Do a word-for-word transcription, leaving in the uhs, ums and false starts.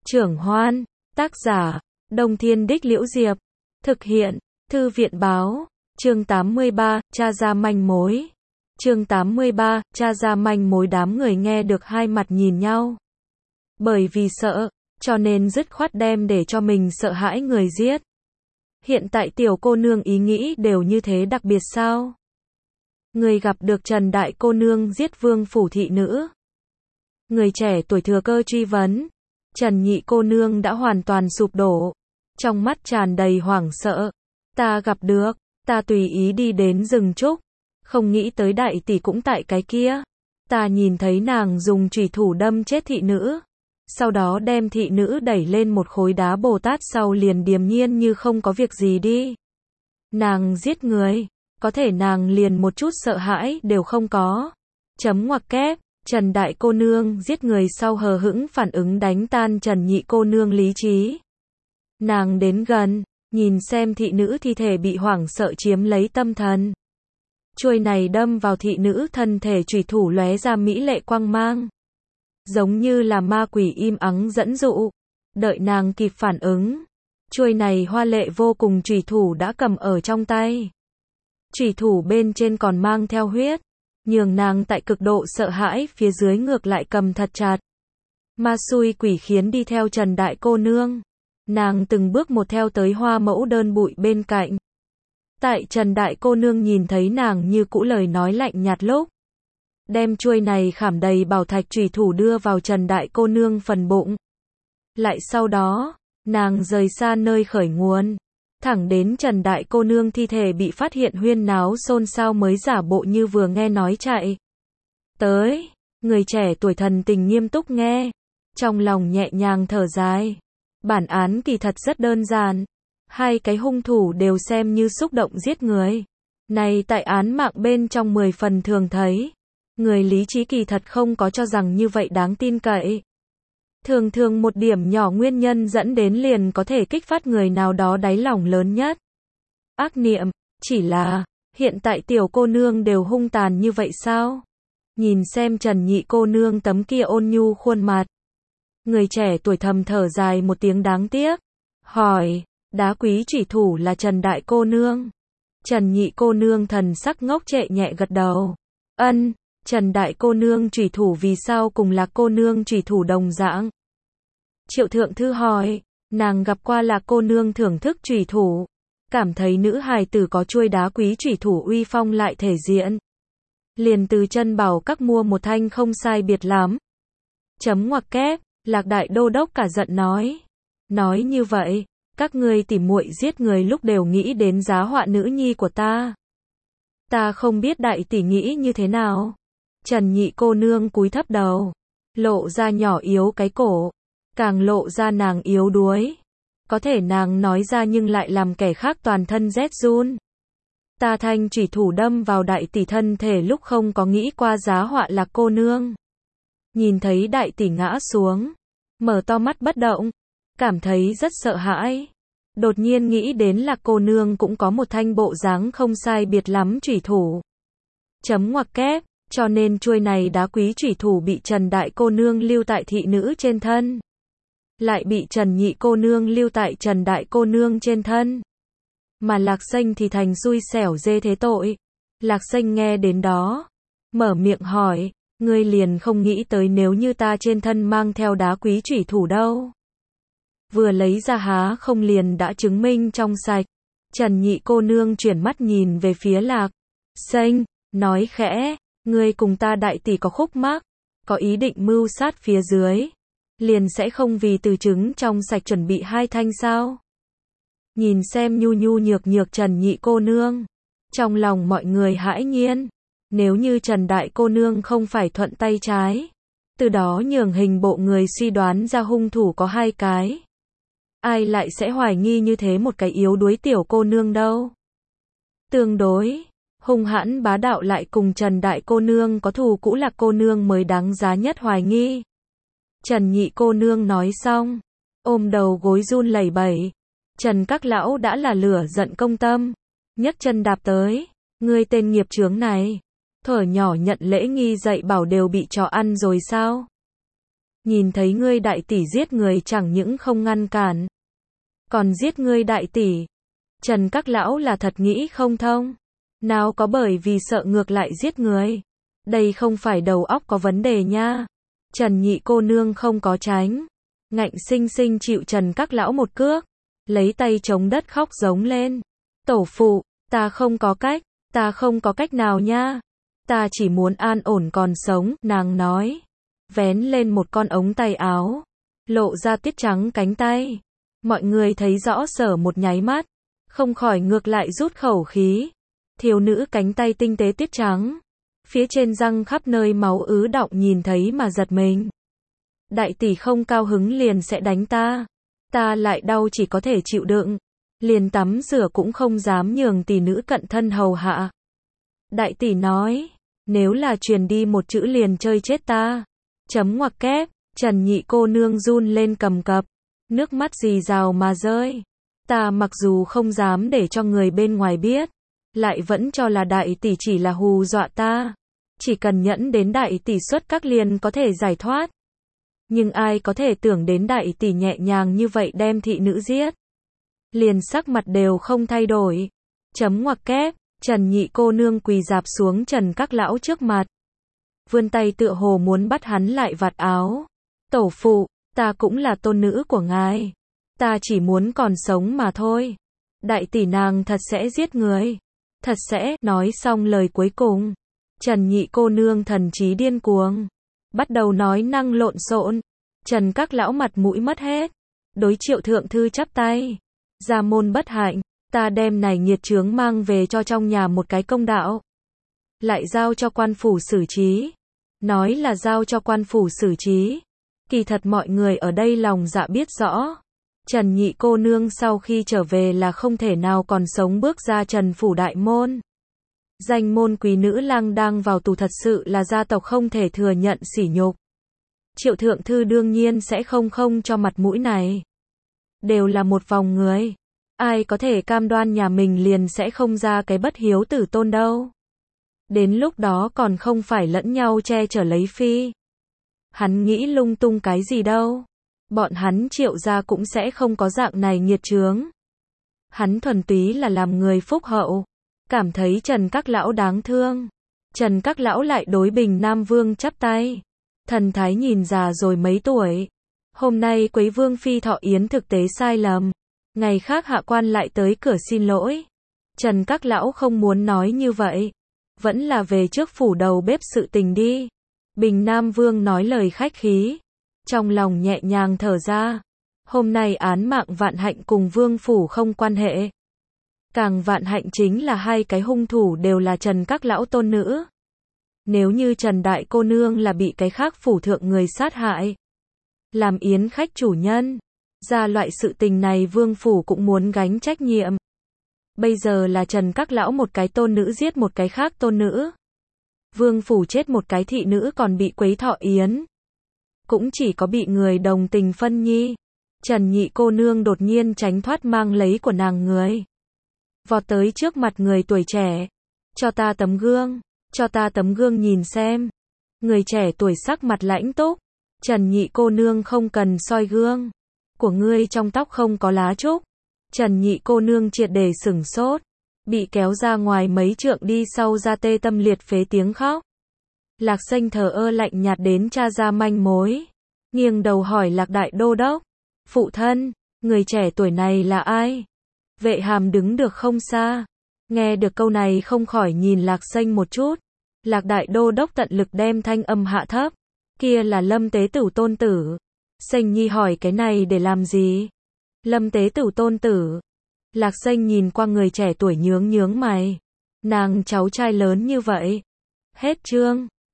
Trưởng Hoan, tác giả, Đông Thiên Đích Liễu Diệp, thực hiện, Thư viện báo, chương tám mươi ba, tra ra manh mối. Chương tám mươi ba, tra ra manh mối. Đám người nghe được hai mặt nhìn nhau. Bởi vì sợ, cho nên dứt khoát đem để cho mình sợ hãi người giết. Hiện tại tiểu cô nương ý nghĩ đều như thế đặc biệt sao? Người gặp được Trần đại cô nương giết vương phủ thị nữ. Người trẻ tuổi thừa cơ truy vấn. Trần nhị cô nương đã hoàn toàn sụp đổ. Trong mắt tràn đầy hoảng sợ. Ta gặp được, ta tùy ý đi đến rừng trúc. Không nghĩ tới đại tỷ cũng tại cái kia. Ta nhìn thấy nàng dùng chủy thủ đâm chết thị nữ. Sau đó đem thị nữ đẩy lên một khối đá Bồ Tát sau liền điềm nhiên như không có việc gì đi. Nàng giết người, có thể nàng liền một chút sợ hãi đều không có. Chấm ngoặc kép, Trần đại cô nương giết người sau hờ hững phản ứng đánh tan Trần nhị cô nương lý trí. Nàng đến gần, nhìn xem thị nữ thi thể bị hoảng sợ chiếm lấy tâm thần. Chuôi này đâm vào thị nữ thân thể chủy thủ lóe ra mỹ lệ quang mang. Giống như là ma quỷ im ắng dẫn dụ. Đợi nàng kịp phản ứng. Chuôi này hoa lệ vô cùng chủy thủ đã cầm ở trong tay. Chủy thủ bên trên còn mang theo huyết. Nhường nàng tại cực độ sợ hãi phía dưới ngược lại cầm thật chặt. Ma xui quỷ khiến đi theo Trần đại cô nương. Nàng từng bước một theo tới hoa mẫu đơn bụi bên cạnh. Tại Trần đại cô nương nhìn thấy nàng như cũ lời nói lạnh nhạt lúc. Đem chuôi này khảm đầy bảo thạch chủy thủ đưa vào Trần đại cô nương phần bụng. Lại sau đó, nàng rời xa nơi khởi nguồn. Thẳng đến Trần đại cô nương thi thể bị phát hiện huyên náo xôn xao mới giả bộ như vừa nghe nói chạy. Tới, người trẻ tuổi thần tình nghiêm túc nghe. Trong lòng nhẹ nhàng thở dài. Bản án kỳ thật rất đơn giản. Hai cái hung thủ đều xem như xúc động giết người. Này tại án mạng bên trong mười phần thường thấy. Người lý trí kỳ thật không có cho rằng như vậy đáng tin cậy. Thường thường một điểm nhỏ nguyên nhân dẫn đến liền có thể kích phát người nào đó đáy lòng lớn nhất. Ác niệm, chỉ là, hiện tại tiểu cô nương đều hung tàn như vậy sao? Nhìn xem Trần nhị cô nương tấm kia ôn nhu khuôn mặt. Người trẻ tuổi thầm thở dài một tiếng đáng tiếc. Hỏi, đá quý chủy thủ là Trần đại cô nương. Trần nhị cô nương thần sắc ngốc trệ nhẹ gật đầu. Ân. Trần đại cô nương chủy thủ vì sao cùng là cô nương chủy thủ đồng dạng? Triệu thượng thư hỏi, nàng gặp qua là cô nương thưởng thức chủy thủ, cảm thấy nữ hài tử có chuôi đá quý chủy thủ uy phong lại thể diện. Liền từ chân bảo các mua một thanh không sai biệt lắm. Chấm ngoặc kép, Lạc đại đô đốc cả giận nói. Nói như vậy, các ngươi tỉ muội giết người lúc đều nghĩ đến giá họa nữ nhi của ta. Ta không biết đại tỷ nghĩ như thế nào. Trần nhị cô nương cúi thấp đầu, lộ ra nhỏ yếu cái cổ, càng lộ ra nàng yếu đuối. Có thể nàng nói ra nhưng lại làm kẻ khác toàn thân rét run. Ta thanh chủy thủ đâm vào đại tỷ thân thể lúc không có nghĩ qua giá họa là cô nương. Nhìn thấy đại tỷ ngã xuống, mở to mắt bất động, cảm thấy rất sợ hãi. Đột nhiên nghĩ đến là cô nương cũng có một thanh bộ dáng không sai biệt lắm chủy thủ. Chấm ngoặc kép. Cho nên chuôi này đá quý chủy thủ bị Trần đại cô nương lưu tại thị nữ trên thân. Lại bị Trần nhị cô nương lưu tại Trần đại cô nương trên thân. Mà Lạc Xanh thì thành xui xẻo dê thế tội. Lạc Xanh nghe đến đó. Mở miệng hỏi. Ngươi liền không nghĩ tới nếu như ta trên thân mang theo đá quý chủy thủ đâu. Vừa lấy ra há không liền đã chứng minh trong sạch. Trần nhị cô nương chuyển mắt nhìn về phía Lạc Xanh. Nói khẽ. Ngươi cùng ta đại tỷ có khúc mắc, có ý định mưu sát phía dưới, liền sẽ không vì từ trứng trong sạch chuẩn bị hai thanh sao? Nhìn xem nhu nhu nhược nhược Trần nhị cô nương, trong lòng mọi người hãi nhiên, nếu như Trần đại cô nương không phải thuận tay trái, từ đó nhường hình bộ người suy đoán ra hung thủ có hai cái. Ai lại sẽ hoài nghi như thế một cái yếu đuối tiểu cô nương đâu? Tương đối hung hãn bá đạo lại cùng Trần đại cô nương có thù cũ là cô nương mới đáng giá nhất hoài nghi. Trần nhị cô nương nói xong, ôm đầu gối run lẩy bẩy. Trần các lão đã là lửa giận công tâm, nhấc chân đạp tới. Ngươi tên nghiệp chướng này, thuở nhỏ nhận lễ nghi dạy bảo đều bị chó ăn rồi sao? nhìn thấy ngươi đại tỷ giết người chẳng những không ngăn cản, còn giết ngươi đại tỷ. Trần các lão là thật nghĩ không thông. Nào có bởi vì sợ ngược lại giết người. Đây không phải đầu óc có vấn đề nha. Trần nhị cô nương không có tránh. Ngạnh sinh sinh chịu Trần các lão một cước. Lấy tay chống đất khóc giống lên. Tổ phụ, ta không có cách, ta không có cách nào nha. Ta chỉ muốn an ổn còn sống, nàng nói. Vén lên một con ống tay áo. Lộ ra tiết trắng cánh tay. Mọi người thấy rõ sở một nháy mắt. Không khỏi ngược lại rút khẩu khí. Thiếu nữ cánh tay tinh tế tiết trắng. Phía trên răng khắp nơi máu ứ đọng nhìn thấy mà giật mình. Đại tỷ không cao hứng liền sẽ đánh ta. Ta lại đau chỉ có thể chịu đựng. Liền tắm rửa cũng không dám nhường tỷ nữ cận thân hầu hạ. Đại tỷ nói, nếu là truyền đi một chữ liền chơi chết ta. Chấm ngoặc kép, Trần nhị cô nương run lên cầm cập. Nước mắt rì rào mà rơi. Ta mặc dù không dám để cho người bên ngoài biết. Lại vẫn cho là đại tỷ chỉ là hù dọa ta. Chỉ cần nhẫn đến đại tỷ xuất các liền có thể giải thoát. Nhưng ai có thể tưởng đến đại tỷ nhẹ nhàng như vậy đem thị nữ giết. Liền sắc mặt đều không thay đổi. Chấm ngoặc kép, Trần nhị cô nương quỳ dạp xuống Trần các lão trước mặt. Vươn tay tựa hồ muốn bắt hắn lại vạt áo. Tổ phụ, ta cũng là tôn nữ của ngài. Ta chỉ muốn còn sống mà thôi. Đại tỷ nàng thật sẽ giết người. Thật sẽ, nói xong lời cuối cùng. Trần nhị cô nương thần trí điên cuồng. Bắt đầu nói năng lộn xộn. Trần các lão mặt mũi mất hết. Đối Triệu thượng thư chắp tay. Gia môn bất hạnh. Ta đem này nghiệt chướng mang về cho trong nhà một cái công đạo. Lại giao cho quan phủ xử trí. Nói là giao cho quan phủ xử trí. Kỳ thật mọi người ở đây lòng dạ biết rõ. Trần nhị cô nương sau khi trở về là không thể nào còn sống bước ra Trần phủ đại môn. Danh môn quý nữ lang đang vào tù thật sự là gia tộc không thể thừa nhận sỉ nhục. Triệu thượng thư đương nhiên sẽ không không cho mặt mũi này. Đều là một vòng người. Ai có thể cam đoan nhà mình liền sẽ không ra cái bất hiếu tử tôn đâu. Đến lúc đó còn không phải lẫn nhau che chở lấy phi. Hắn nghĩ lung tung cái gì đâu. Bọn hắn Triệu gia cũng sẽ không có dạng này nghiệt chướng. Hắn thuần túy là làm người phúc hậu. Cảm thấy Trần các lão đáng thương. Trần các lão lại đối Bình Nam Vương chắp tay. Thần thái nhìn già rồi mấy tuổi. Hôm nay Quế Vương phi thọ yến thực tế sai lầm. Ngày khác hạ quan lại tới cửa xin lỗi. Trần các lão không muốn nói như vậy. Vẫn là về trước phủ đầu bếp sự tình đi. Bình Nam Vương nói lời khách khí. Trong lòng nhẹ nhàng thở ra. Hôm nay án mạng Vạn Hạnh cùng Vương phủ không quan hệ. Càng vạn hạnh chính là hai cái hung thủ đều là Trần các lão tôn nữ. Nếu như Trần đại cô nương là bị cái khác phủ thượng người sát hại. Làm yến khách chủ nhân. Ra loại sự tình này Vương phủ cũng muốn gánh trách nhiệm. Bây giờ là Trần các lão một cái tôn nữ giết một cái khác tôn nữ. Vương phủ chết một cái thị nữ còn bị quấy thọ yến. Cũng chỉ có bị người đồng tình phân nhi. Trần nhị cô nương đột nhiên tránh thoát mang lấy của nàng người. Vọt tới trước mặt người tuổi trẻ. Cho ta tấm gương. Cho ta tấm gương nhìn xem. Người trẻ tuổi sắc mặt lãnh túc. Trần nhị cô nương không cần soi gương. Của ngươi trong tóc không có lá trúc. Trần nhị cô nương triệt để sửng sốt. Bị kéo ra ngoài mấy trượng đi sau ra tê tâm liệt phế tiếng khóc. Lạc Xanh thờ ơ lạnh nhạt đến tra ra manh mối. Nghiêng đầu hỏi Lạc đại đô đốc. Phụ thân, người trẻ tuổi này là ai? Vệ Hàm đứng được không xa. Nghe được câu này không khỏi nhìn Lạc Xanh một chút. Lạc đại đô đốc tận lực đem thanh âm hạ thấp. Kia là Lâm tế tử tôn tử. Xanh nhi hỏi cái này để làm gì? Lâm tế tử tôn tử. Lạc Xanh nhìn qua người trẻ tuổi nhướng nhướng mày. Nàng cháu trai lớn như vậy. Hết chương.